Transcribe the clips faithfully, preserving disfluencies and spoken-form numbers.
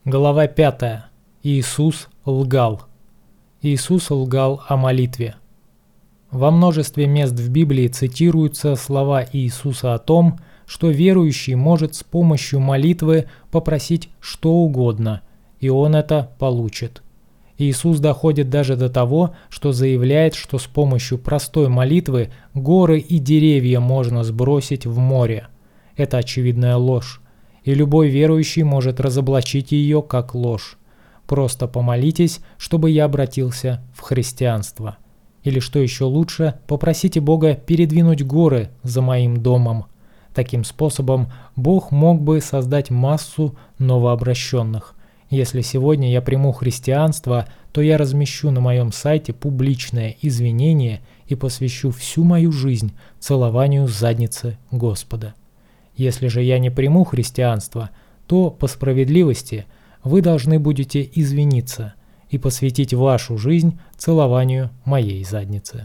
Глава пятая. Иисус лгал. Иисус лгал о молитве. Во множестве мест в Библии цитируются слова Иисуса о том, что верующий может с помощью молитвы попросить что угодно, и он это получит. Иисус доходит даже до того, что заявляет, что с помощью простой молитвы горы и деревья можно сбросить в море. Это очевидная ложь, и любой верующий может разоблачить ее как ложь. Просто помолитесь, чтобы я обратился в христианство. Или, что еще лучше, попросите Бога передвинуть горы за моим домом. Таким способом Бог мог бы создать массу новообращенных. Если сегодня я приму христианство, то я размещу на моем сайте публичное извинение и посвящу всю мою жизнь целованию задницы Господа. Если же я не приму христианство, то, по справедливости, вы должны будете извиниться и посвятить вашу жизнь целованию моей задницы.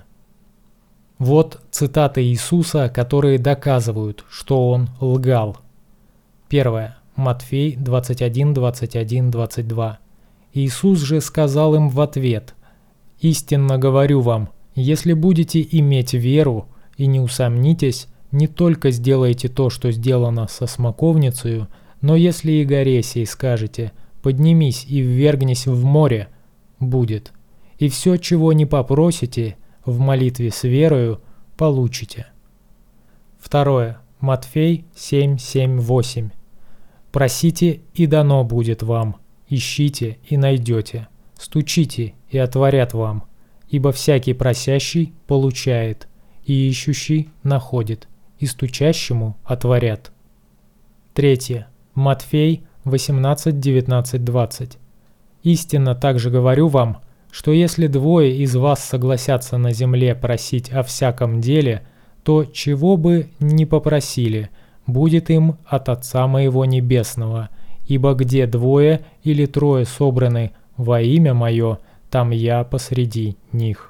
Вот цитаты Иисуса, которые доказывают, что Он лгал. Первое. Матфей двадцать один, двадцать один, двадцать два. Иисус же сказал им в ответ: «Истинно говорю вам, если будете иметь веру и не усомнитесь, не только сделаете то, что сделано со смоковницею, но если и горе сей скажете: поднимись и ввергнись в море, будет. И все, чего не попросите, в молитве с верою получите». Второе. Матфей семь, семь, восемь. «Просите, и дано будет вам, ищите, и найдете, стучите, и отворят вам, ибо всякий просящий получает, и ищущий находит, и стучащему отворят». Третье. Матфей восемнадцать, девятнадцать, двадцать. «Истинно также говорю вам, что если двое из вас согласятся на земле просить о всяком деле, то чего бы ни попросили, будет им от Отца моего Небесного, ибо где двое или трое собраны во имя Мое, там я посреди них».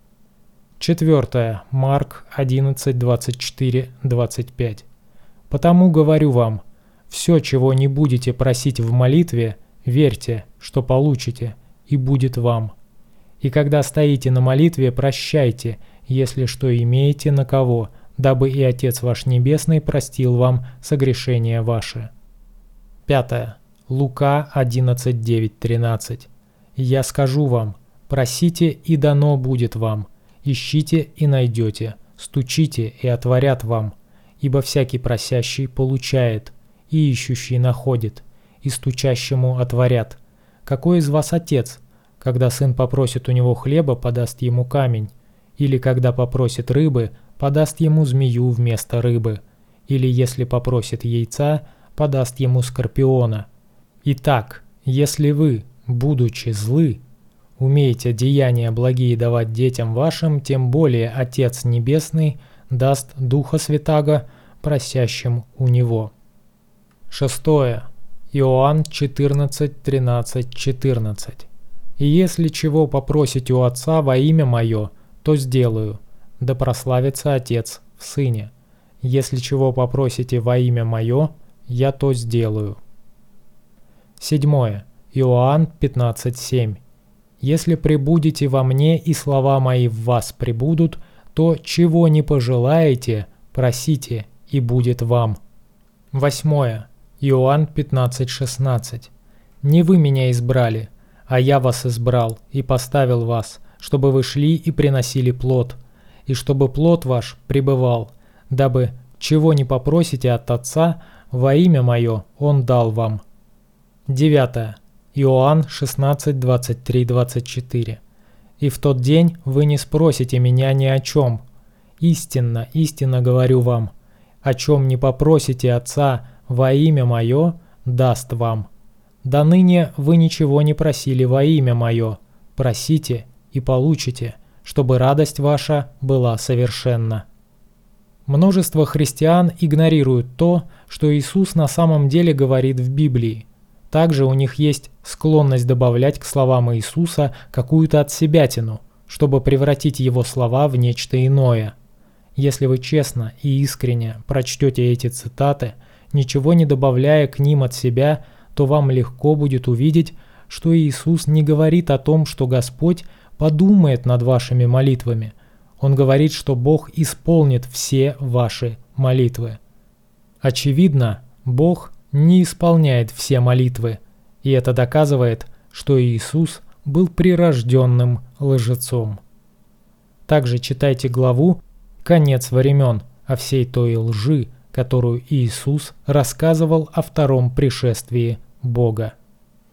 Четвертое. Марк одиннадцать, двадцать четыре, двадцать пять. «Потому говорю вам, все, чего не будете просить в молитве, верьте, что получите, и будет вам. И когда стоите на молитве, прощайте, если что имеете на кого, дабы и Отец ваш Небесный простил вам согрешения ваши». Пятое. Лука одиннадцать, девять, тринадцать. «Я скажу вам, просите, и дано будет вам, ищите, и найдете, стучите, и отворят вам, ибо всякий просящий получает, и ищущий находит, и стучащему отворят. Какой из вас отец, когда сын попросит у него хлеба, подаст ему камень, или когда попросит рыбы, подаст ему змею вместо рыбы, или если попросит яйца, подаст ему скорпиона? Итак, если вы, будучи злы, умеете деяния благие давать детям вашим, тем более Отец Небесный даст Духа Святаго просящим у Него». Шестое. Иоанн четырнадцать, тринадцать, четырнадцать. «И если чего попросите у Отца во имя Мое, то сделаю, да прославится Отец в Сыне. Если чего попросите во имя Мое, я то сделаю». Седьмое. Иоанн пятнадцать, семь. «Если пребудете во мне, и слова мои в вас пребудут, то чего не пожелаете, просите, и будет вам». Восьмое. Иоанн пятнадцать, шестнадцать. «Не вы меня избрали, а я вас избрал и поставил вас, чтобы вы шли и приносили плод, и чтобы плод ваш пребывал, дабы чего не попросите от Отца во имя Мое, Он дал вам». Девятое. Иоанн шестнадцать, двадцать три, двадцать четыре. «И в тот день вы не спросите меня ни о чем. Истинно, истинно говорю вам, о чем не попросите Отца во имя Мое, даст вам. До ныне вы ничего не просили во имя Мое, просите и получите, чтобы радость ваша была совершенна». Множество христиан игнорируют то, что Иисус на самом деле говорит в Библии. Также у них есть склонность добавлять к словам Иисуса какую-то отсебятину, чтобы превратить Его слова в нечто иное. Если вы честно и искренне прочтете эти цитаты, ничего не добавляя к ним от себя, то вам легко будет увидеть, что Иисус не говорит о том, что Господь подумает над вашими молитвами. Он говорит, что Бог исполнит все ваши молитвы. Очевидно, Бог не исполняет все молитвы, и это доказывает, что Иисус был прирожденным лжецом. Также читайте главу «Конец времен» о всей той лжи, которую Иисус рассказывал о втором пришествии Бога.